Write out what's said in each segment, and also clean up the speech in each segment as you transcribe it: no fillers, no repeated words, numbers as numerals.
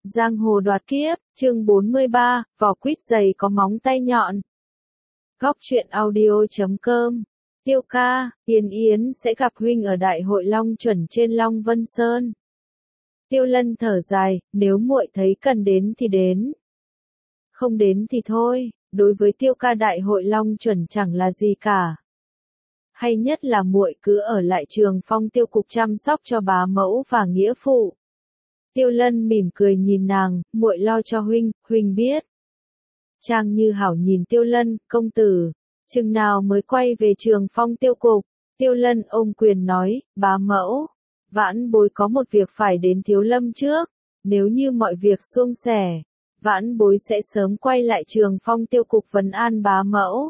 Giang hồ đoạt kiếp, chương 43, vỏ quýt dày có móng tay nhọn. Góc truyện audio.com. Tiêu ca, Yên Yến sẽ gặp huynh ở đại hội Long Chuẩn trên Long Vân Sơn. Tiêu Lân thở dài, nếu muội thấy cần đến thì đến. Không đến thì thôi, đối với Tiêu ca đại hội Long Chuẩn chẳng là gì cả. Hay nhất là muội cứ ở lại Trường Phong Tiêu cục chăm sóc cho bá mẫu và nghĩa phụ. Tiêu Lân mỉm cười nhìn nàng, muội lo cho huynh, huynh biết. Trang Như Hảo nhìn Tiêu Lân, công tử, chừng nào mới quay về Trường Phong Tiêu cục. Tiêu Lân ôm quyền nói, bá mẫu, vãn bối có một việc phải đến Thiếu Lâm trước, nếu như mọi việc suôn sẻ, vãn bối sẽ sớm quay lại Trường Phong Tiêu cục vấn an bá mẫu.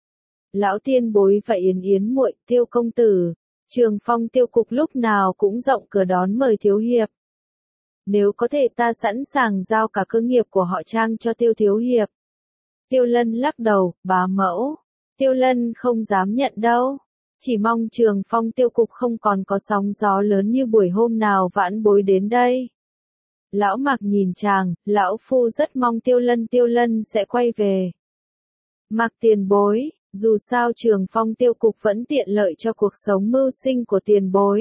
Lão tiên bối và Yến Yến muội, Tiêu công tử, Trường Phong Tiêu cục lúc nào cũng rộng cửa đón mời thiếu hiệp. Nếu có thể ta sẵn sàng giao cả cơ nghiệp của họ Trang cho Tiêu thiếu hiệp. Tiêu Lân lắc đầu, bá mẫu, Tiêu Lân không dám nhận đâu. Chỉ mong Trường Phong Tiêu cục không còn có sóng gió lớn như buổi hôm nào vãn bối đến đây. Lão Mạc nhìn chàng, lão phu rất mong Tiêu Lân sẽ quay về. Mạc tiền bối, dù sao Trường Phong Tiêu cục vẫn tiện lợi cho cuộc sống mưu sinh của tiền bối.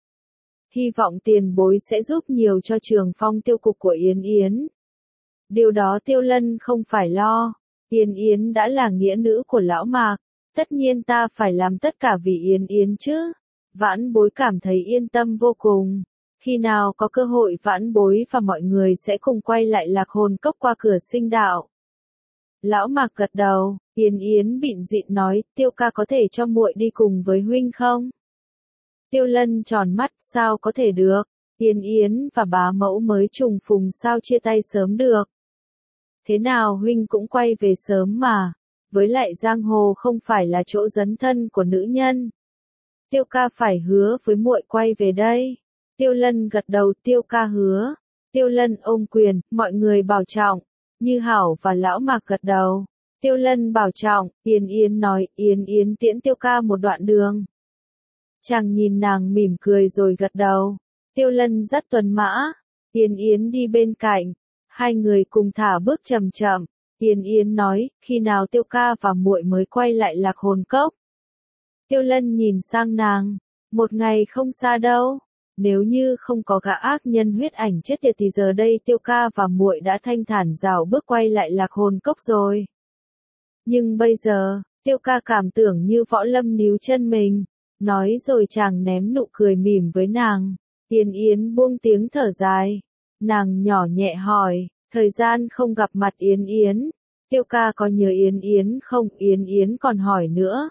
Hy vọng tiền bối sẽ giúp nhiều cho Trường Phong Tiêu cục của Yến Yến. Điều đó Tiêu Lân không phải lo. Yến Yến đã là nghĩa nữ của lão Mạc. Tất nhiên ta phải làm tất cả vì Yến Yến chứ. Vãn bối cảm thấy yên tâm vô cùng. Khi nào có cơ hội vãn bối và mọi người sẽ cùng quay lại Lạc Hồn Cốc qua cửa sinh đạo. Lão Mạc gật đầu, Yến Yến bịn dịn nói, Tiêu ca có thể cho muội đi cùng với huynh không? Tiêu Lân tròn mắt, sao có thể được, Yến Yến và bá mẫu mới trùng phùng sao chia tay sớm được. Thế nào huynh cũng quay về sớm mà, với lại giang hồ không phải là chỗ dấn thân của nữ nhân. Tiêu ca phải hứa với muội quay về đây. Tiêu Lân gật đầu, Tiêu ca hứa. Tiêu Lân ôm quyền, mọi người bảo trọng. Như Hảo và lão Mạc gật đầu. Tiêu Lân bảo trọng, Yến Yến nói, Yến Yến tiễn Tiêu ca một đoạn đường. Chàng nhìn nàng mỉm cười rồi gật đầu. Tiêu Lân dắt tuần mã. Yến Yến đi bên cạnh. Hai người cùng thả bước chậm chậm. Yến Yến nói, khi nào Tiêu ca và muội mới quay lại Lạc Hồn Cốc. Tiêu Lân nhìn sang nàng. Một ngày không xa đâu. Nếu như không có gã ác nhân huyết ảnh chết tiệt thì giờ đây Tiêu ca và muội đã thanh thản rảo bước quay lại Lạc Hồn Cốc rồi. Nhưng bây giờ, Tiêu ca cảm tưởng như võ lâm níu chân mình. Nói rồi chàng ném nụ cười mỉm với nàng. Yến Yến buông tiếng thở dài. Nàng nhỏ nhẹ hỏi, thời gian không gặp mặt Yến Yến. Tiêu ca có nhớ Yến Yến không? Yến Yến còn hỏi nữa.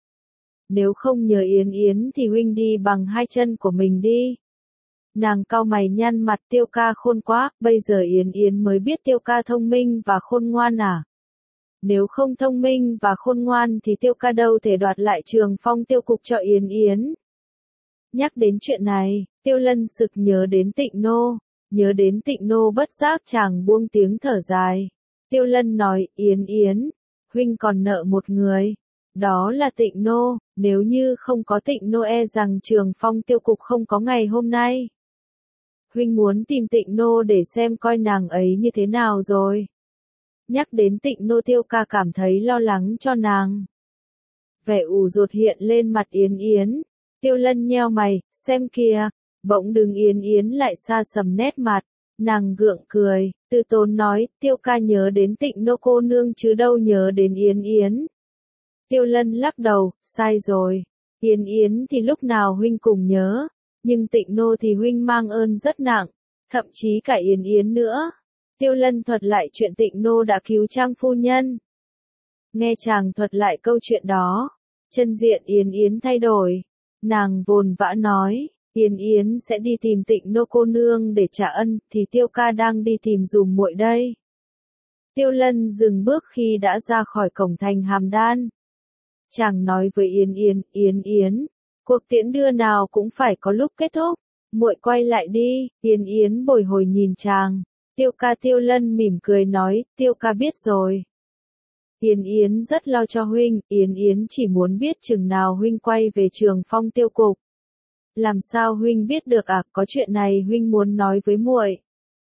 Nếu không nhớ Yến Yến thì huynh đi bằng hai chân của mình đi. Nàng cau mày nhăn mặt, Tiêu ca khôn quá, bây giờ Yến Yến mới biết Tiêu ca thông minh và khôn ngoan à? Nếu không thông minh và khôn ngoan thì Tiêu ca đâu thể đoạt lại Trường Phong Tiêu cục cho Yến Yến. Nhắc đến chuyện này, Tiêu Lân sực nhớ đến Tịnh Nô. Nhớ đến Tịnh Nô bất giác chàng buông tiếng thở dài. Tiêu Lân nói, Yến Yến, huynh còn nợ một người. Đó là Tịnh Nô, nếu như không có Tịnh Nô e rằng Trường Phong Tiêu cục không có ngày hôm nay. Huynh muốn tìm Tịnh Nô để xem coi nàng ấy như thế nào rồi. Nhắc đến Tịnh Nô Tiêu ca cảm thấy lo lắng cho nàng. Vẻ ủ rột hiện lên mặt Yến Yến. Tiêu Lân nheo mày, xem kìa. Bỗng Đường Yến Yến lại xa sầm nét mặt. Nàng gượng cười, từ tốn nói, Tiêu ca nhớ đến Tịnh Nô cô nương chứ đâu nhớ đến Yến Yến. Tiêu Lân lắc đầu, sai rồi. Yến Yến thì lúc nào huynh cùng nhớ. Nhưng Tịnh Nô thì huynh mang ơn rất nặng. Thậm chí cả Yến Yến nữa. Tiêu Lân thuật lại chuyện Tịnh Nô đã cứu Trang phu nhân. Nghe chàng thuật lại câu chuyện đó. Chân diện Yến Yến thay đổi. Nàng vồn vã nói. Yến Yến sẽ đi tìm Tịnh Nô cô nương để trả ân, thì Tiêu ca đang đi tìm dùm muội đây. Tiêu Lân dừng bước khi đã ra khỏi cổng thành Hàm Đan. Chàng nói với Yến Yến, cuộc tiễn đưa nào cũng phải có lúc kết thúc, muội quay lại đi. Yến Yến bồi hồi nhìn chàng. Tiêu ca. Tiêu Lân mỉm cười nói, Tiêu ca biết rồi. Yến Yến rất lo cho huynh, Yến Yến chỉ muốn biết chừng nào huynh quay về Trường Phong Tiêu cục. Làm sao huynh biết được à, có chuyện này huynh muốn nói với muội.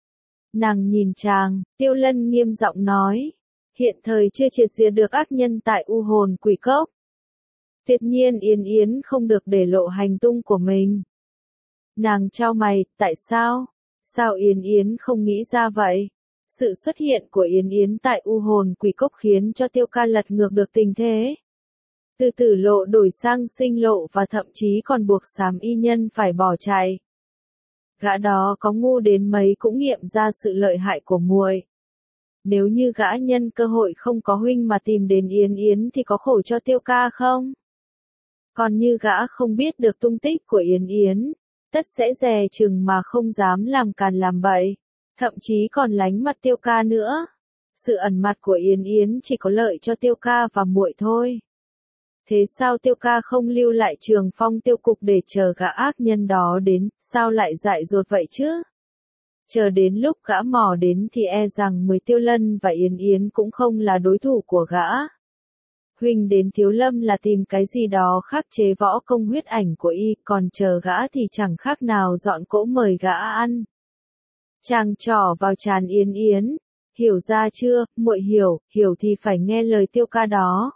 Nàng nhìn chàng, Tiêu Lân nghiêm giọng nói. Hiện thời chưa triệt diệt được ác nhân tại U Hồn Quỷ Cốc. Tuyệt nhiên Yến Yến không được để lộ hành tung của mình. Nàng chau mày, tại sao? Sao Yến Yến không nghĩ ra vậy? Sự xuất hiện của Yến Yến tại U Hồn Quỷ Cốc khiến cho Tiêu ca lật ngược được tình thế. Từ tử lộ đổi sang sinh lộ và thậm chí còn buộc xám y nhân phải bỏ chạy. Gã đó có ngu đến mấy cũng nghiệm ra sự lợi hại của muội. Nếu như gã nhân cơ hội không có huynh mà tìm đến Yến Yến thì có khổ cho Tiêu ca không? Còn như gã không biết được tung tích của Yến Yến, tất sẽ dè chừng mà không dám làm càn làm bậy, thậm chí còn lánh mặt Tiêu ca nữa. Sự ẩn mặt của Yến Yến chỉ có lợi cho Tiêu ca và muội thôi. Thế sao Tiêu ca không lưu lại Trường Phong tiêu cục để chờ gã ác nhân đó đến, sao lại dại dột vậy chứ? Chờ đến lúc gã mò đến thì e rằng Tiêu Lân và Yến Yến cũng không là đối thủ của gã. Huynh đến Thiếu Lâm là tìm cái gì đó khắc chế võ công huyết ảnh của y, còn chờ gã thì chẳng khác nào dọn cỗ mời gã ăn. Chàng trỏ vào trán Yến Yến, hiểu ra chưa, muội hiểu thì phải nghe lời Tiêu ca đó.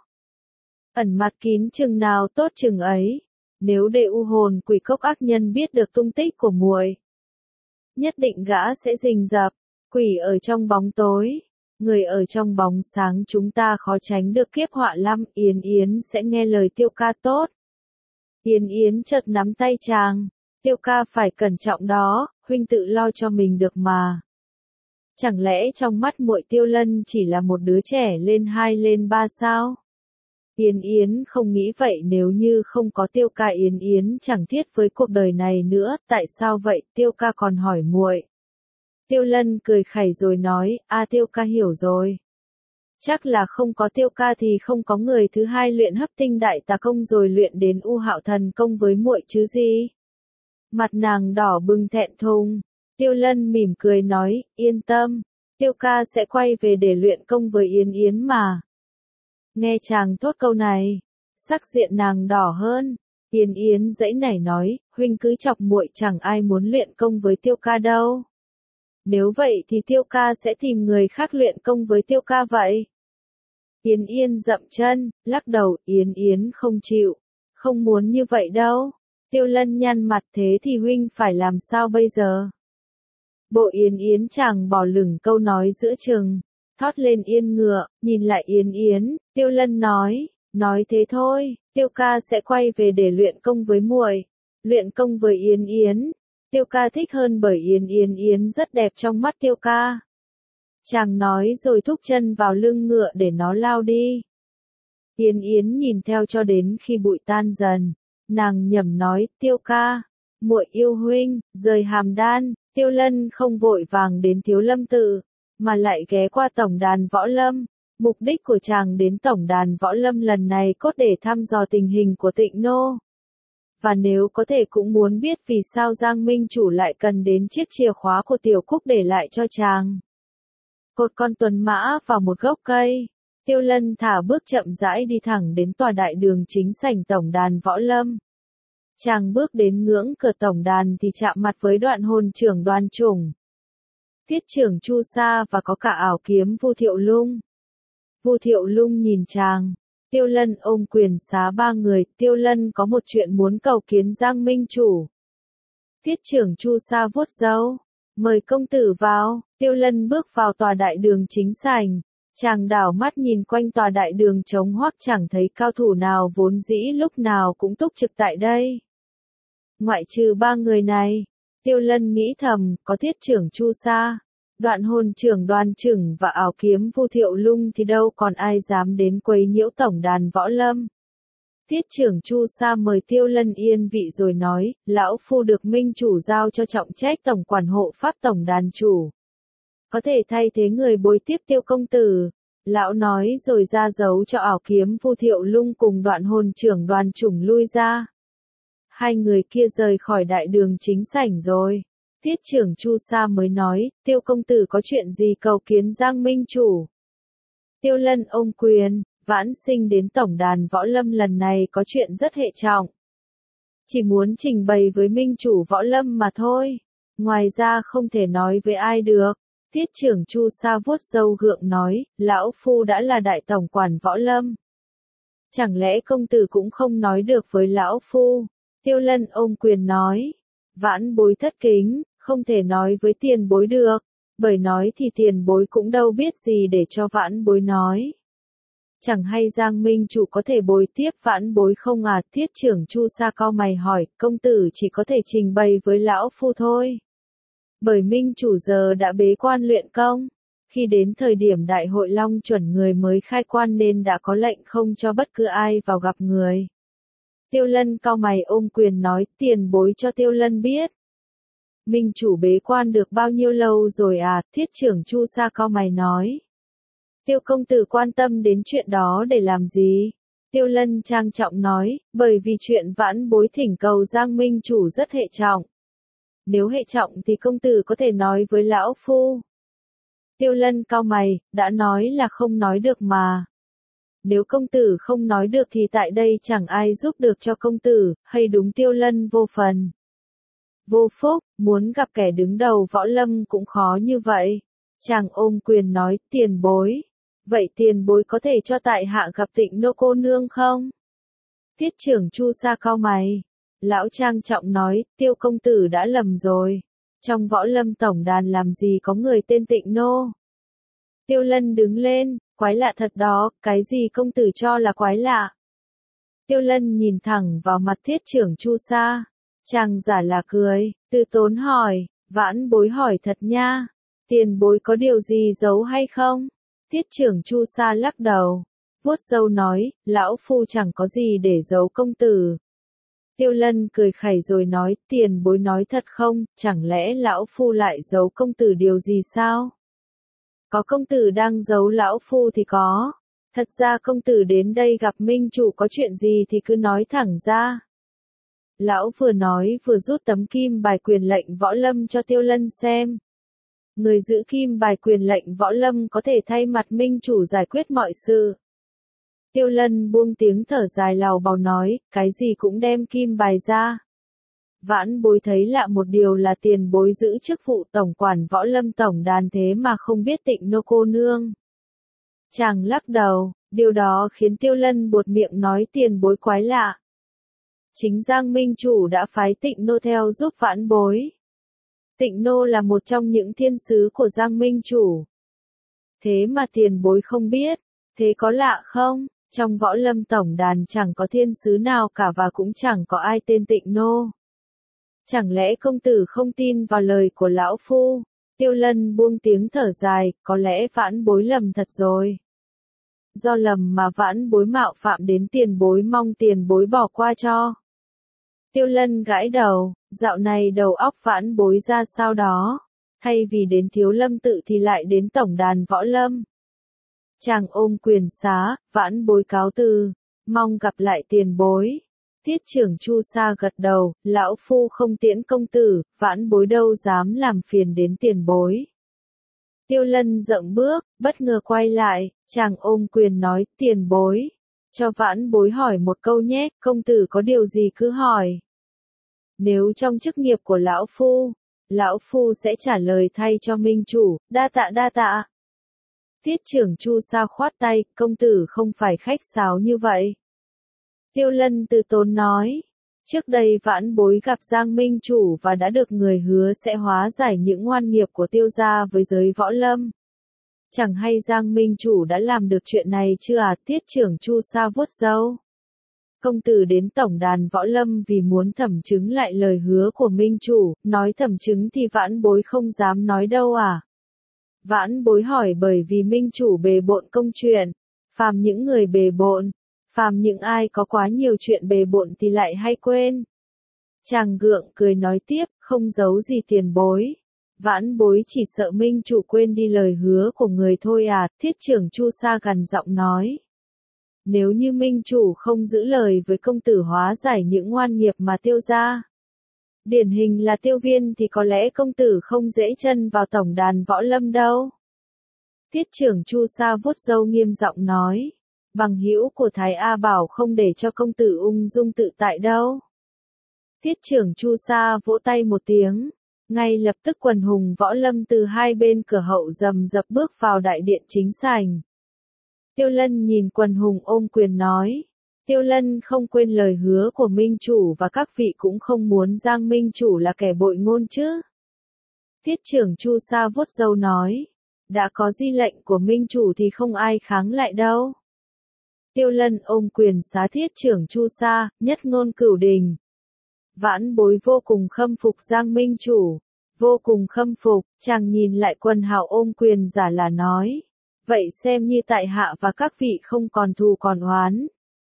Ẩn mặt kín chừng nào tốt chừng ấy, nếu để U Hồn Quỷ Cốc ác nhân biết được tung tích của muội, nhất định gã sẽ rình rập. Quỷ ở trong bóng tối, người ở trong bóng sáng, chúng ta khó tránh được kiếp họa lắm. Yến Yến sẽ nghe lời Tiêu ca tốt. Yến Yến chợt nắm tay chàng, Tiêu ca phải cẩn trọng đó, huynh tự lo cho mình được mà. Chẳng lẽ trong mắt muội Tiêu Lân chỉ là một đứa trẻ lên 2 lên 3 sao? Yến Yến không nghĩ vậy, nếu như không có Tiêu ca Yến Yến chẳng thiết với cuộc đời này nữa. Tại sao vậy? Tiêu ca còn hỏi muội. Tiêu Lân cười khẩy rồi nói, Tiêu ca hiểu rồi. Chắc là không có Tiêu ca thì không có người thứ hai luyện Hấp Tinh Đại Tà Công rồi luyện đến U Hạo Thần Công với muội chứ gì. Mặt nàng đỏ bừng thẹn thùng. Tiêu Lân mỉm cười nói, yên tâm, Tiêu ca sẽ quay về để luyện công với Yến Yến mà. Nghe chàng thốt câu này, sắc diện nàng đỏ hơn. Yến Yến giãy nảy nói, huynh cứ chọc muội, chẳng ai muốn luyện công với Tiêu ca đâu. Nếu vậy thì Tiêu ca sẽ tìm người khác luyện công với Tiêu ca vậy. Yến Yến dậm chân, lắc đầu, Yến Yến không chịu, không muốn như vậy đâu. Tiêu Lân nhăn mặt, thế thì huynh phải làm sao bây giờ? Bộ Yến Yến chàng bỏ lửng câu nói giữa chừng, thót lên yên ngựa, nhìn lại Yến Yến. Tiêu Lân nói thế thôi, Tiêu ca sẽ quay về để luyện công với muội. Luyện công với Yến Yến, Tiêu ca thích hơn bởi Yến Yến rất đẹp trong mắt Tiêu ca. Chàng nói rồi thúc chân vào lưng ngựa để nó lao đi. Yến Yến nhìn theo cho đến khi bụi tan dần, nàng nhẩm nói, Tiêu ca, muội yêu huynh. Rời Hàm Đan, Tiêu Lân không vội vàng đến Thiếu Lâm tự, mà lại ghé qua tổng đàn Võ Lâm. Mục đích của chàng đến tổng đàn Võ Lâm lần này cốt để thăm dò tình hình của Tịnh Nô. Và nếu có thể cũng muốn biết vì sao Giang Minh Chủ lại cần đến chiếc chìa khóa của Tiểu Cúc để lại cho chàng. Cột con tuấn mã vào một gốc cây, Tiêu Lân thả bước chậm rãi đi thẳng đến tòa đại đường chính sảnh tổng đàn Võ Lâm. Chàng bước đến ngưỡng cửa tổng đàn thì chạm mặt với Đoạn Hồn trưởng Đoàn Chủng, Tiết trưởng Chu Sa và có cả ảo kiếm Vu Thiệu Lung. Vu Thiệu Lung nhìn chàng, Tiêu Lân ôm quyền xá ba người. Tiêu Lân có một chuyện muốn cầu kiến Giang Minh Chủ. Tiết trưởng Chu Sa vuốt râu, mời công tử vào. Tiêu Lân bước vào tòa đại đường chính sảnh, chàng đảo mắt nhìn quanh tòa đại đường trống hoác, chẳng thấy cao thủ nào vốn dĩ lúc nào cũng túc trực tại đây. Ngoại trừ ba người này, Tiêu Lân nghĩ thầm, có Tiết trưởng Chu Sa, Đoạn Hồn trưởng Đoàn Chủng và ảo kiếm Vu Thiệu Lung thì đâu còn ai dám đến quấy nhiễu tổng đàn Võ Lâm. Tiết trưởng Chu Sa mời Tiêu Lân yên vị rồi nói, lão phu được Minh Chủ giao cho trọng trách tổng quản hộ pháp tổng đàn chủ. Có thể thay thế người bồi tiếp Tiêu công tử. Lão nói rồi ra dấu cho ảo kiếm Vu Thiệu Lung cùng Đoạn Hồn trưởng Đoàn Chủng lui ra. Hai người kia rời khỏi đại đường chính sảnh rồi. Tiết trưởng Chu Sa mới nói, Tiêu công tử có chuyện gì cầu kiến Giang Minh Chủ? Tiêu Lân ôm quyền, vãn sinh đến tổng đàn Võ Lâm lần này có chuyện rất hệ trọng. Chỉ muốn trình bày với Minh Chủ Võ Lâm mà thôi. Ngoài ra không thể nói với ai được. Tiết trưởng Chu Sa vuốt râu gượng nói, lão phu đã là đại tổng quản võ lâm. Chẳng lẽ công tử cũng không nói được với lão phu? Tiêu Lân ôm quyền nói, vãn bối thất kính, không thể nói với tiền bối được, bởi nói thì tiền bối cũng đâu biết gì để cho vãn bối nói. Chẳng hay Giang Minh chủ có thể bồi tiếp vãn bối không à? Thiết trưởng Chu Sa cau mày hỏi, công tử chỉ có thể trình bày với lão phu thôi. Bởi Minh chủ giờ đã bế quan luyện công, khi đến thời điểm đại hội long chuẩn người mới khai quan nên đã có lệnh không cho bất cứ ai vào gặp người. Tiêu Lân cau mày ôm quyền nói, tiền bối cho Tiêu Lân biết. Minh chủ bế quan được bao nhiêu lâu rồi à? Thiết trưởng Chu Sa cau mày nói. Tiêu công tử quan tâm đến chuyện đó để làm gì? Tiêu Lân trang trọng nói, bởi vì chuyện vãn bối thỉnh cầu Giang Minh chủ rất hệ trọng. Nếu hệ trọng thì công tử có thể nói với lão phu. Tiêu Lân cau mày, đã nói là không nói được mà. Nếu công tử không nói được thì tại đây chẳng ai giúp được cho công tử, hay đúng Tiêu Lân vô phần. Vô phúc, muốn gặp kẻ đứng đầu võ lâm cũng khó như vậy. Chàng ôm quyền nói, tiền bối. Vậy tiền bối có thể cho tại hạ gặp Tịnh Nô cô nương không? Tiết trưởng Chu Sa cau mày. Lão trang trọng nói, Tiêu công tử đã lầm rồi. Trong võ lâm tổng đàn làm gì có người tên Tịnh Nô? Tiêu Lân đứng lên, quái lạ thật đó, cái gì công tử cho là quái lạ? Tiêu Lân nhìn thẳng vào mặt thiết trưởng Chu Sa. Chàng giả là cười, từ tốn hỏi, vãn bối hỏi thật nha. Tiền bối có điều gì giấu hay không? Tiết trưởng Chu Sa lắc đầu, vuốt râu nói, lão phu chẳng có gì để giấu công tử. Tiêu Lân cười khẩy rồi nói, tiền bối nói thật không, chẳng lẽ lão phu lại giấu công tử điều gì sao? Có công tử đang giấu lão phu thì có. Thật ra công tử đến đây gặp Minh chủ có chuyện gì thì cứ nói thẳng ra. Lão vừa nói vừa rút tấm kim bài quyền lệnh võ lâm cho Tiêu Lân xem. Người giữ kim bài quyền lệnh võ lâm có thể thay mặt Minh chủ giải quyết mọi sự. Tiêu Lân buông tiếng thở dài lào bào nói, cái gì cũng đem kim bài ra. Vãn bối thấy lạ một điều là tiền bối giữ chức vụ tổng quản võ lâm tổng đàn thế mà không biết Tịnh Nô cô nương. Chàng lắc đầu, điều đó khiến Tiêu Lân buột miệng nói tiền bối quái lạ. Chính Giang Minh chủ đã phái Tịnh Nô theo giúp vãn bối. Tịnh Nô là một trong những thiên sứ của Giang Minh chủ. Thế mà tiền bối không biết, thế có lạ không? Trong võ lâm tổng đàn chẳng có thiên sứ nào cả và cũng chẳng có ai tên Tịnh Nô. Chẳng lẽ công tử không tin vào lời của lão phu? Tiêu Lân buông tiếng thở dài, có lẽ vãn bối lầm thật rồi. Do lầm mà vãn bối mạo phạm đến tiền bối, mong tiền bối bỏ qua cho. Tiêu Lân gãi đầu, dạo này đầu óc vãn bối ra sao đó, thay vì đến Thiếu Lâm tự thì lại đến tổng đàn võ lâm. Chàng ôm quyền xá, vãn bối cáo từ, mong gặp lại tiền bối. Tiết trưởng Chu Sa gật đầu, lão phu không tiễn công tử, vãn bối đâu dám làm phiền đến tiền bối. Tiêu Lân dậm bước, bất ngờ quay lại, chàng ôm quyền nói, tiền bối. Cho vãn bối hỏi một câu nhé, công tử có điều gì cứ hỏi. Nếu trong chức nghiệp của lão phu sẽ trả lời thay cho Minh chủ, đa tạ. Tiết trưởng Chu Sa khoát tay, công tử không phải khách sáo như vậy. Tiêu Lân từ tốn nói, trước đây vãn bối gặp Giang Minh chủ và đã được người hứa sẽ hóa giải những oan nghiệp của Tiêu gia với giới võ lâm. Chẳng hay Giang Minh chủ đã làm được chuyện này chưa à? Tiết trưởng Chu Sa vuốt râu. Công tử đến tổng đàn võ lâm vì muốn thẩm chứng lại lời hứa của Minh chủ, nói thẩm chứng thì vãn bối không dám nói đâu à? Vãn bối hỏi bởi vì Minh chủ bề bộn công chuyện, phàm những người bề bộn, phàm những ai có quá nhiều chuyện bề bộn thì lại hay quên. Chàng gượng cười nói tiếp, không giấu gì tiền bối. Vãn bối chỉ sợ Minh chủ quên đi lời hứa của người thôi à? Thiết trưởng Chu Sa gằn giọng nói. Nếu như Minh chủ không giữ lời với công tử hóa giải những oan nghiệp mà Tiêu gia điển hình là Tiêu Viên thì có lẽ công tử không dễ chân vào tổng đàn võ lâm đâu. Tiết trưởng Chu Sa vuốt râu nghiêm giọng nói, bằng hữu của Thái A Bảo không để cho công tử ung dung tự tại đâu. Tiết trưởng Chu Sa vỗ tay một tiếng, Ngay lập tức quần hùng võ lâm từ hai bên cửa hậu rầm rập bước vào đại điện chính sảnh. Tiêu Lân nhìn quần hùng ôm quyền nói. Tiêu Lân không quên lời hứa của Minh Chủ và các vị cũng không muốn Giang Minh Chủ là kẻ bội ngôn chứ. Tiết trưởng Chu Sa vuốt râu nói. Đã có di lệnh của Minh Chủ thì không ai kháng lại đâu. Tiêu Lân ôm quyền xá Thiết trưởng Chu Sa, nhất ngôn cửu đình. Vãn bối vô cùng khâm phục Giang Minh Chủ. Vô cùng khâm phục, chàng nhìn lại quần hào ôm quyền giả là nói. Vậy xem như tại hạ và các vị không còn thù còn oán.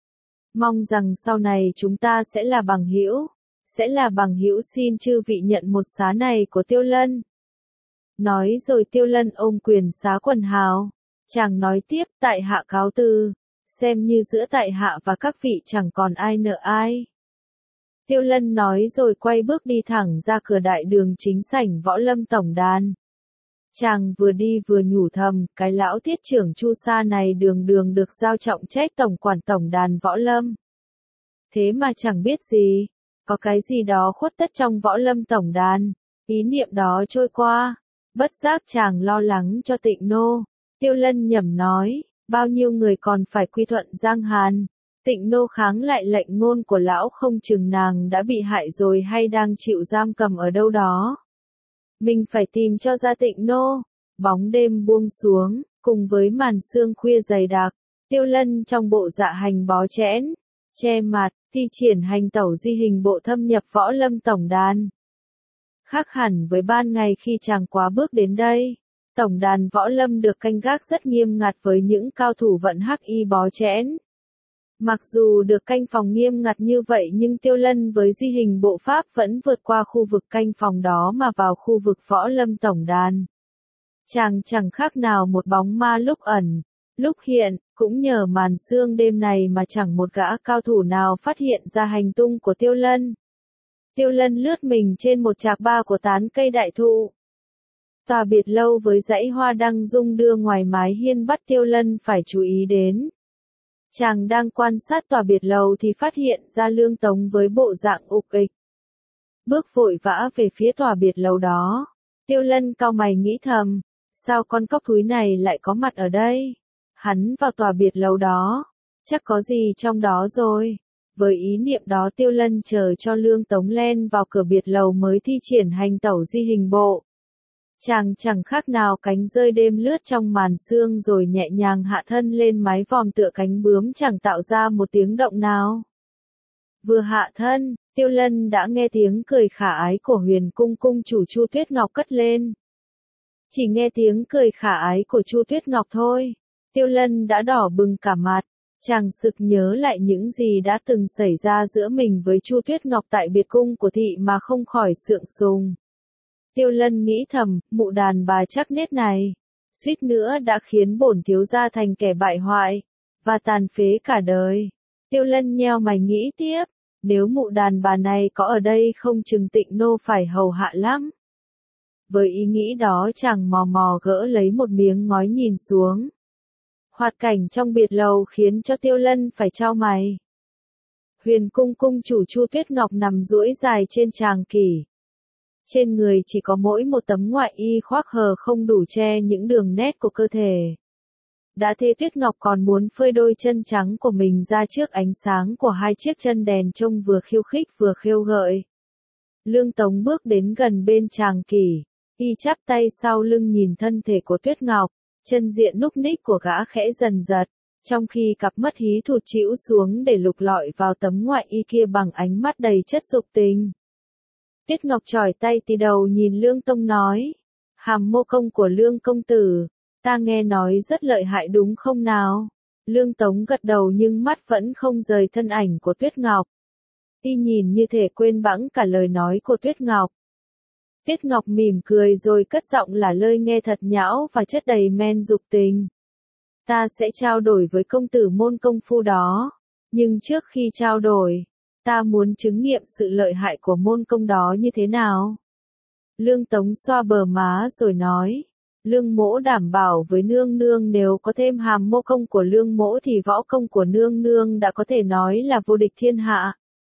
Mong rằng sau này chúng ta sẽ là bằng hữu. Sẽ là bằng hữu, xin chư vị nhận một xá này của Tiêu Lân. Nói rồi Tiêu Lân ôm quyền xá quần hào. Chàng nói tiếp, tại hạ cáo từ. Xem như giữa tại hạ và các vị chẳng còn ai nợ ai. Tiêu Lân nói rồi quay bước đi thẳng ra cửa đại đường chính sảnh võ lâm tổng đàn. Chàng vừa đi vừa nhủ thầm, cái lão Tiết trưởng Chu Sa này đường đường được giao trọng trách tổng quản tổng đàn võ lâm. Thế mà chẳng biết gì, có cái gì đó khuất tất trong võ lâm tổng đàn. Ý niệm đó trôi qua, bất giác chàng lo lắng cho Tịnh Nô. Tiêu Lân nhẩm nói, bao nhiêu người còn phải quy thuận Giang Hàn. Tịnh Nô kháng lại lệnh ngôn của lão, không chừng nàng đã bị hại rồi hay đang chịu giam cầm ở đâu đó. Mình phải tìm cho ra Tịnh Nô. Bóng đêm buông xuống, cùng với màn sương khuya dày đặc, Tiêu Lân trong bộ dạ hành bó chẽn, che mặt, thi triển hành tẩu di hình bộ thâm nhập võ lâm tổng đàn. Khác hẳn với ban ngày khi chàng quá bước đến đây, tổng đàn võ lâm được canh gác rất nghiêm ngặt với những cao thủ vận hắc y bó chẽn. Mặc dù được canh phòng nghiêm ngặt như vậy nhưng Tiêu Lân với di hình bộ pháp vẫn vượt qua khu vực canh phòng đó mà vào khu vực võ lâm tổng đàn. Chàng chẳng khác nào một bóng ma lúc ẩn, lúc hiện, cũng nhờ màn sương đêm này mà chẳng một gã cao thủ nào phát hiện ra hành tung của Tiêu Lân. Tiêu Lân lướt mình trên một trạc ba của tán cây đại thụ. Tòa biệt lâu với dãy hoa đăng rung đưa ngoài mái hiên bắt Tiêu Lân phải chú ý đến. Chàng đang quan sát tòa biệt lầu thì phát hiện ra Lương Tống với bộ dạng ục ịch. Bước vội vã về phía tòa biệt lầu đó. Tiêu Lân cau mày nghĩ thầm, sao con cóc thúi này lại có mặt ở đây? Hắn vào tòa biệt lầu đó, chắc có gì trong đó rồi. Với ý niệm đó Tiêu Lân chờ cho Lương Tống len vào cửa biệt lầu mới thi triển hành tẩu di hình bộ. Chàng chẳng khác nào cánh rơi đêm lướt trong màn sương rồi nhẹ nhàng hạ thân lên mái vòm tựa cánh bướm, chẳng tạo ra một tiếng động nào. Vừa hạ thân, Tiêu Lân đã nghe tiếng cười khả ái của Huyền Cung cung chủ Chu Tuyết Ngọc cất lên. Chỉ nghe tiếng cười khả ái của Chu Tuyết Ngọc thôi, Tiêu Lân đã đỏ bừng cả mặt. Chàng sực nhớ lại những gì đã từng xảy ra giữa mình với Chu Tuyết Ngọc tại biệt cung của thị mà không khỏi sượng sùng. Tiêu Lân nghĩ thầm, mụ đàn bà chắc nết này, suýt nữa đã khiến bổn thiếu gia thành kẻ bại hoại, và tàn phế cả đời. Tiêu Lân nheo mày nghĩ tiếp, nếu mụ đàn bà này có ở đây không chừng Tịnh Nô phải hầu hạ lắm. Với ý nghĩ đó chàng mò mò gỡ lấy một miếng ngói nhìn xuống. Hoạt cảnh trong biệt lầu khiến cho Tiêu Lân phải chau mày. Huyền cung cung chủ Chu Tuyết Ngọc nằm duỗi dài trên tràng kỷ. Trên người chỉ có mỗi một tấm ngoại y khoác hờ không đủ che những đường nét của cơ thể. Đã thế Tuyết Ngọc còn muốn phơi đôi chân trắng của mình ra trước ánh sáng của hai chiếc chân đèn trông vừa khiêu khích vừa khiêu gợi. Lương Tống bước đến gần bên tràng kỷ, y chắp tay sau lưng nhìn thân thể của Tuyết Ngọc, chân diện núc ních của gã khẽ dần giật, trong khi cặp mắt hí thụt chĩu xuống để lục lọi vào tấm ngoại y kia bằng ánh mắt đầy chất dục tình. Tuyết Ngọc chỏi tay tì đầu nhìn Lương Tông nói, hàm mô công của Lương công tử, ta nghe nói rất lợi hại đúng không nào? Lương Tống gật đầu nhưng mắt vẫn không rời thân ảnh của Tuyết Ngọc. Y nhìn như thể quên bẵng cả lời nói của Tuyết Ngọc. Tuyết Ngọc mỉm cười rồi cất giọng là lời nghe thật nhão và chất đầy men dục tình. Ta sẽ trao đổi với công tử môn công phu đó, nhưng trước khi trao đổi, ta muốn chứng nghiệm sự lợi hại của môn công đó như thế nào. Lương Tống xoa bờ má rồi nói, Lương mỗ đảm bảo với nương nương nếu có thêm hàm mô công của Lương mỗ thì võ công của nương nương đã có thể nói là vô địch thiên hạ.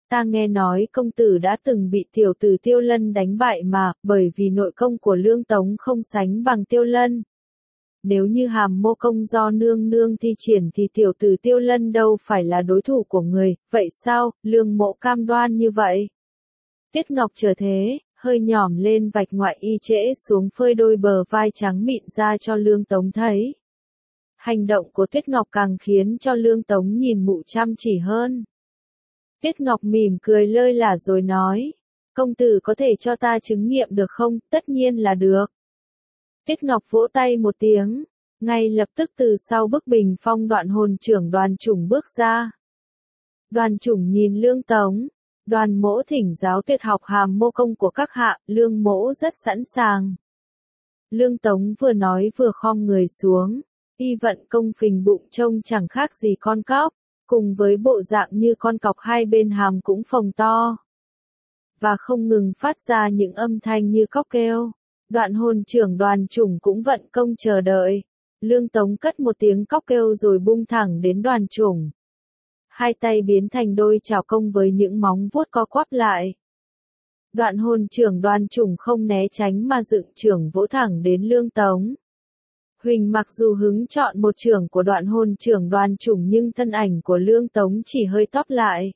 Ta nghe nói công tử đã từng bị tiểu tử Tiêu Lân đánh bại mà, bởi vì nội công của Lương Tống không sánh bằng Tiêu Lân. Nếu như Hàm Mô Công do nương nương thi triển thì tiểu tử Tiêu Lân đâu phải là đối thủ của người, vậy sao, Lương Mỗ cam đoan như vậy. Tuyết Ngọc chờ thế, hơi nhỏm lên vạch ngoại y trễ xuống phơi đôi bờ vai trắng mịn ra cho Lương Tống thấy. Hành động của Tuyết Ngọc càng khiến cho Lương Tống nhìn mụ chăm chỉ hơn. Tuyết Ngọc mỉm cười lơi lả rồi nói, công tử có thể cho ta chứng nghiệm được không, tất nhiên là được. Tuyết Ngọc vỗ tay một tiếng, ngay lập tức từ sau bức bình phong Đoạn Hồn trưởng Đoàn Chủng bước ra. Đoàn Chủng nhìn Lương Tống, Đoàn Mỗ thỉnh giáo tuyệt học Hàm Mô Công của các hạ, Lương Mỗ rất sẵn sàng. Lương Tống vừa nói vừa khom người xuống, y vận công phình bụng trông chẳng khác gì con cóc, cùng với bộ dạng như con cọc hai bên hàm cũng phồng to. Và không ngừng phát ra những âm thanh như cóc kêu. Đoạn Hồn trưởng Đoàn Chủng cũng vận công chờ đợi. Lương Tống cất một tiếng cóc kêu rồi bung thẳng đến Đoàn Chủng. Hai tay biến thành đôi chảo công với những móng vuốt co quắp lại. Đoạn Hồn trưởng Đoàn Chủng không né tránh mà dựng chưởng vỗ thẳng đến Lương Tống. Huỳnh mặc dù hứng chọn một chưởng của Đoạn Hồn trưởng Đoàn Chủng nhưng thân ảnh của Lương Tống chỉ hơi tóp lại.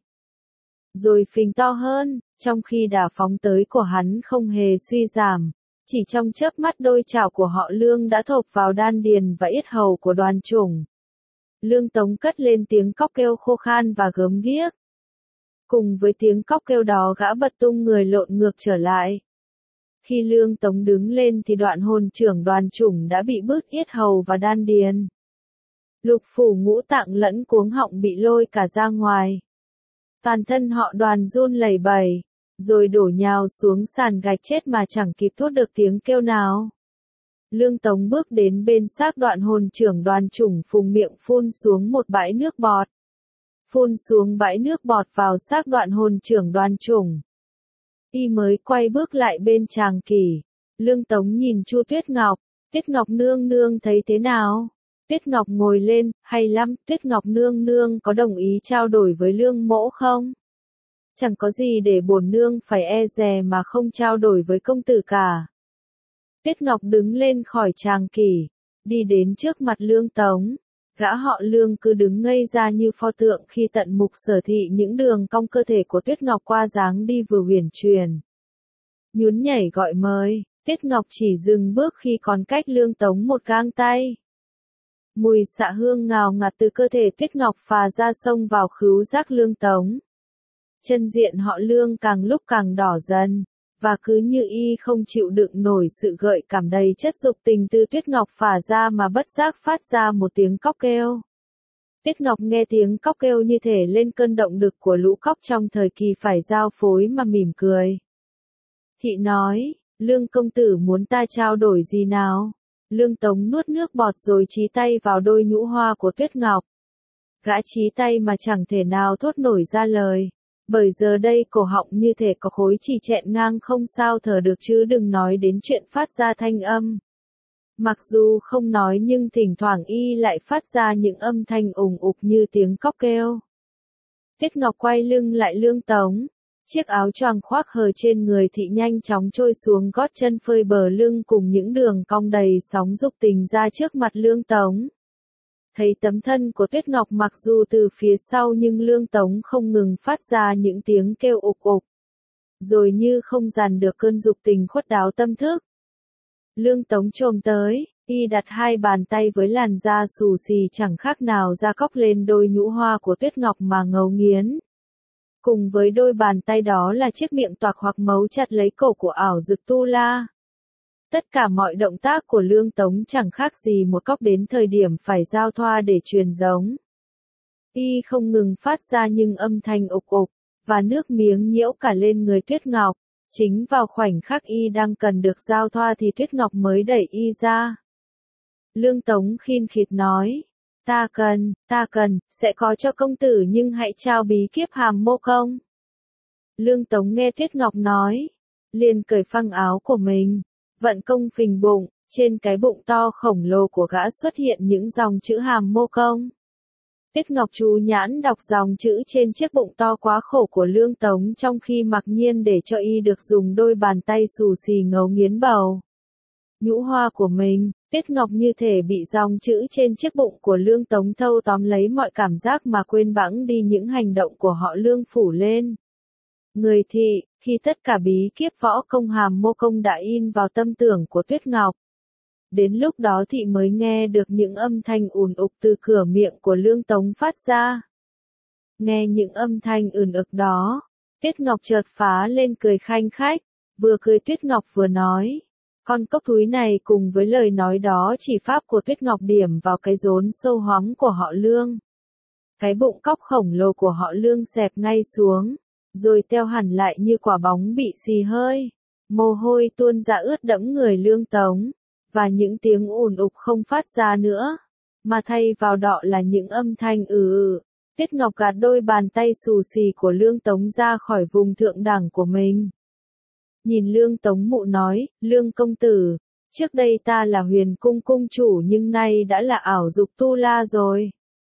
Rồi phình to hơn, trong khi đà phóng tới của hắn không hề suy giảm. Chỉ trong chớp mắt đôi chảo của họ Lương đã thộp vào đan điền và yết hầu của Đoàn Chủng. Lương Tống cất lên tiếng cóc kêu khô khan và gớm ghiếc. Cùng với tiếng cóc kêu đó gã bật tung người lộn ngược trở lại. Khi Lương Tống đứng lên thì Đoạn Hồn trưởng Đoàn Chủng đã bị bứt yết hầu và đan điền. Lục phủ ngũ tạng lẫn cuống họng bị lôi cả ra ngoài. Toàn thân họ Đoàn run lẩy bẩy, rồi đổ nhào xuống sàn gạch chết mà chẳng kịp thốt được tiếng kêu nào. Lương Tống bước đến bên xác Đoạn Hồn trưởng Đoàn Chủng phùng miệng phun xuống một bãi nước bọt. Phun xuống bãi nước bọt vào xác Đoạn Hồn trưởng Đoàn Chủng. Y mới quay bước lại bên Tràng Kỷ. Lương Tống nhìn Chu Tuyết Ngọc. Tuyết Ngọc nương nương thấy thế nào? Tuyết Ngọc ngồi lên, hay lắm, Tuyết Ngọc nương nương có đồng ý trao đổi với Lương Mỗ không? Chẳng có gì để bổn nương phải e dè mà không trao đổi với công tử cả. Tuyết Ngọc đứng lên khỏi Tràng Kỷ, đi đến trước mặt Lương Tống. Gã họ Lương cứ đứng ngây ra như pho tượng khi tận mục sở thị những đường cong cơ thể của Tuyết Ngọc qua dáng đi vừa uyển chuyển. Nhún nhảy gọi mời, Tuyết Ngọc chỉ dừng bước khi còn cách Lương Tống một gang tay. Mùi xạ hương ngào ngạt từ cơ thể Tuyết Ngọc phà ra xông vào khứu giác Lương Tống. Chân diện họ Lương càng lúc càng đỏ dần, và cứ như y không chịu đựng nổi sự gợi cảm đầy chất dục tình từ Tuyết Ngọc phả ra mà bất giác phát ra một tiếng cóc kêu. Tuyết Ngọc nghe tiếng cóc kêu như thể lên cơn động đực của lũ cóc trong thời kỳ phải giao phối mà mỉm cười. Thị nói, Lương công tử muốn ta trao đổi gì nào? Lương Tống nuốt nước bọt rồi trí tay vào đôi nhũ hoa của Tuyết Ngọc. Gã trí tay mà chẳng thể nào thốt nổi ra lời. Bởi giờ đây cổ họng như thể có khối chỉ chẹn ngang không sao thở được chứ đừng nói đến chuyện phát ra thanh âm. Mặc dù không nói nhưng thỉnh thoảng y lại phát ra những âm thanh ùng ục như tiếng cóc kêu. Tuyết Ngọc quay lưng lại Lương Tống. Chiếc áo choàng khoác hờ trên người thị nhanh chóng trôi xuống gót chân phơi bờ lưng cùng những đường cong đầy sóng dục tình ra trước mặt Lương Tống. Thấy tấm thân của Tuyết Ngọc mặc dù từ phía sau nhưng Lương Tống không ngừng phát ra những tiếng kêu ục ục. Rồi như không dằn được cơn dục tình khuất đáo tâm thức. Lương Tống chồm tới, y đặt hai bàn tay với làn da xù xì chẳng khác nào da cóc lên đôi nhũ hoa của Tuyết Ngọc mà ngấu nghiến. Cùng với đôi bàn tay đó là chiếc miệng toạc hoặc mấu chặt lấy cổ của ảo dực tu la. Tất cả mọi động tác của Lương Tống chẳng khác gì một cóc đến thời điểm phải giao thoa để truyền giống. Y không ngừng phát ra những âm thanh ục ục, và nước miếng nhiễu cả lên người Tuyết Ngọc. Chính vào khoảnh khắc y đang cần được giao thoa thì Tuyết Ngọc mới đẩy y ra. Lương Tống khin khịt nói, ta cần, sẽ có cho công tử nhưng hãy trao bí kíp Hàm Mô Công. Lương Tống nghe Tuyết Ngọc nói, liền cởi phăng áo của mình. Vận công phình bụng, trên cái bụng to khổng lồ của gã xuất hiện những dòng chữ Hàm Mô Công. Tiết Ngọc chú nhãn đọc dòng chữ trên chiếc bụng to quá khổ của Lương Tống trong khi mặc nhiên để cho y được dùng đôi bàn tay xù xì ngấu nghiến bầu nhũ hoa của mình. Tiết Ngọc như thể bị dòng chữ trên chiếc bụng của Lương Tống thâu tóm lấy mọi cảm giác mà quên bẵng đi những hành động của họ Lương phủ lên người thị, khi tất cả bí kíp võ công hàm mô công đã in vào tâm tưởng của Tuyết Ngọc. Đến lúc đó thị mới nghe được những âm thanh ùn ục từ cửa miệng của Lương Tống phát ra. Nghe những âm thanh ừn ực đó, Tuyết Ngọc chợt phá lên cười khanh khách, vừa cười Tuyết Ngọc vừa nói. Con cốc thúi này cùng với lời nói đó chỉ pháp của Tuyết Ngọc điểm vào cái rốn sâu hoắm của họ Lương. Cái bụng cóc khổng lồ của họ Lương xẹp ngay xuống, rồi teo hẳn lại như quả bóng bị xì hơi. Mồ hôi tuôn ra ướt đẫm người Lương Tống, và những tiếng ùn ục không phát ra nữa, mà thay vào đó là những âm thanh Tuyết Ngọc gạt đôi bàn tay xù xì của Lương Tống ra khỏi vùng thượng đẳng của mình. Nhìn Lương Tống mụ nói, Lương công tử, trước đây ta là Huyền cung cung chủ nhưng nay đã là ảo dục tu la rồi.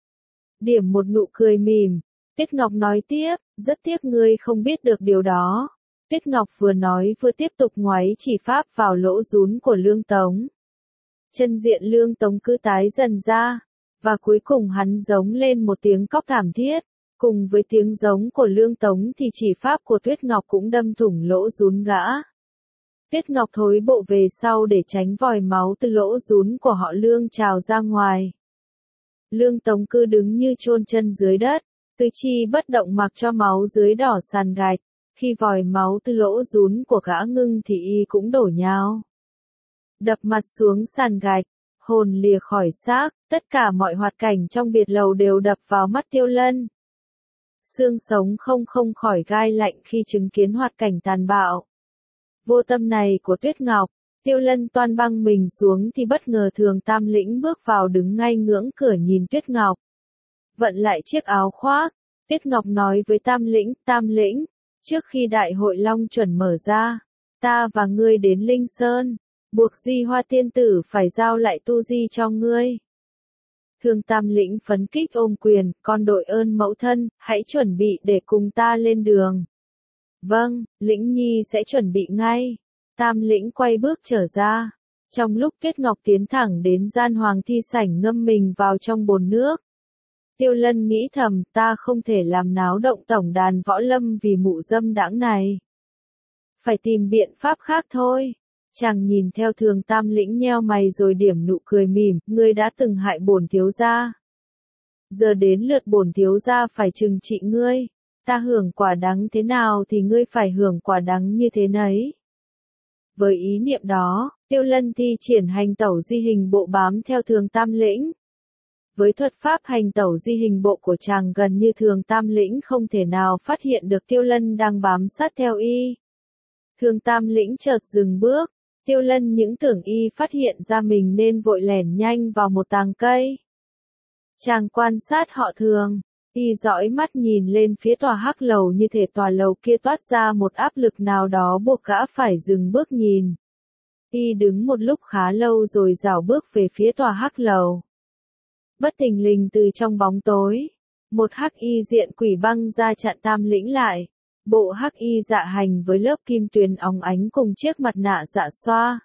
Điểm một nụ cười mỉm, Tuyết Ngọc nói tiếp, rất tiếc ngươi không biết được điều đó. Tuyết Ngọc vừa nói vừa tiếp tục ngoáy chỉ pháp vào lỗ rún của Lương Tống. Chân diện Lương Tống cứ tái dần ra, và cuối cùng hắn giống lên một tiếng khóc thảm thiết. Cùng với tiếng giống của Lương Tống thì chỉ pháp của Tuyết Ngọc cũng đâm thủng lỗ rún gã. Tuyết Ngọc thối bộ về sau để tránh vòi máu từ lỗ rún của họ Lương trào ra ngoài. Lương Tống cứ đứng như chôn chân dưới đất, tứ chi bất động mặc cho máu dưới đỏ sàn gạch. Khi vòi máu từ lỗ rún của gã ngưng thì y cũng đổ nhào. Đập mặt xuống sàn gạch, hồn lìa khỏi xác, tất cả mọi hoạt cảnh trong biệt lầu đều đập vào mắt Tiêu Lân. Xương sống không khỏi gai lạnh khi chứng kiến hoạt cảnh tàn bạo vô tâm này của Tuyết Ngọc. Tiêu Lân toan băng mình xuống thì bất ngờ Thường Tam Lĩnh bước vào đứng ngay ngưỡng cửa nhìn Tuyết Ngọc. Vận lại chiếc áo khoác, Tuyết Ngọc nói với Tam Lĩnh, trước khi đại hội Long Chuẩn mở ra, ta và ngươi đến Linh Sơn, buộc Di Hoa tiên tử phải giao lại tu di cho ngươi. Thường Tam Lĩnh phấn kích ôm quyền, con đội ơn mẫu thân, hãy chuẩn bị để cùng ta lên đường. Vâng, Lĩnh Nhi sẽ chuẩn bị ngay. Tam Lĩnh quay bước trở ra. Trong lúc Tuyết Ngọc tiến thẳng đến gian hoàng thi sảnh ngâm mình vào trong bồn nước. Tiêu Lân nghĩ thầm, ta không thể làm náo động tổng đàn võ lâm vì mụ dâm đãng này. Phải tìm biện pháp khác thôi. Chàng nhìn theo Thường Tam Lĩnh nheo mày rồi điểm nụ cười mỉm, ngươi đã từng hại bổn thiếu gia. Giờ đến lượt bổn thiếu gia phải trừng trị ngươi. Ta hưởng quả đắng thế nào thì ngươi phải hưởng quả đắng như thế nấy. Với ý niệm đó, Tiêu Lân thi triển hành tẩu di hình bộ bám theo Thường Tam Lĩnh. Với thuật pháp hành tẩu di hình bộ của chàng gần như Thường Tam Lĩnh không thể nào phát hiện được Tiêu Lân đang bám sát theo y. Thường Tam Lĩnh chợt dừng bước, Tiêu Lân những tưởng y phát hiện ra mình nên vội lẻn nhanh vào một tàng cây. Chàng quan sát họ Thường, y dõi mắt nhìn lên phía tòa hắc lầu như thể tòa lầu kia toát ra một áp lực nào đó buộc gã phải dừng bước nhìn. Y đứng một lúc khá lâu rồi rảo bước về phía tòa hắc lầu. Bất thình lình từ trong bóng tối, một hắc y diện quỷ băng ra chặn Tam Lĩnh lại. Bộ hắc y dạ hành với lớp kim tuyền óng ánh cùng chiếc mặt nạ dạ xoa.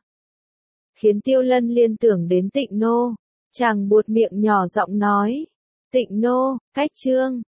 Khiến Tiêu Lân liên tưởng đến Tịnh Nô. Chàng buột miệng nhỏ giọng nói. Tịnh Nô, cách trương.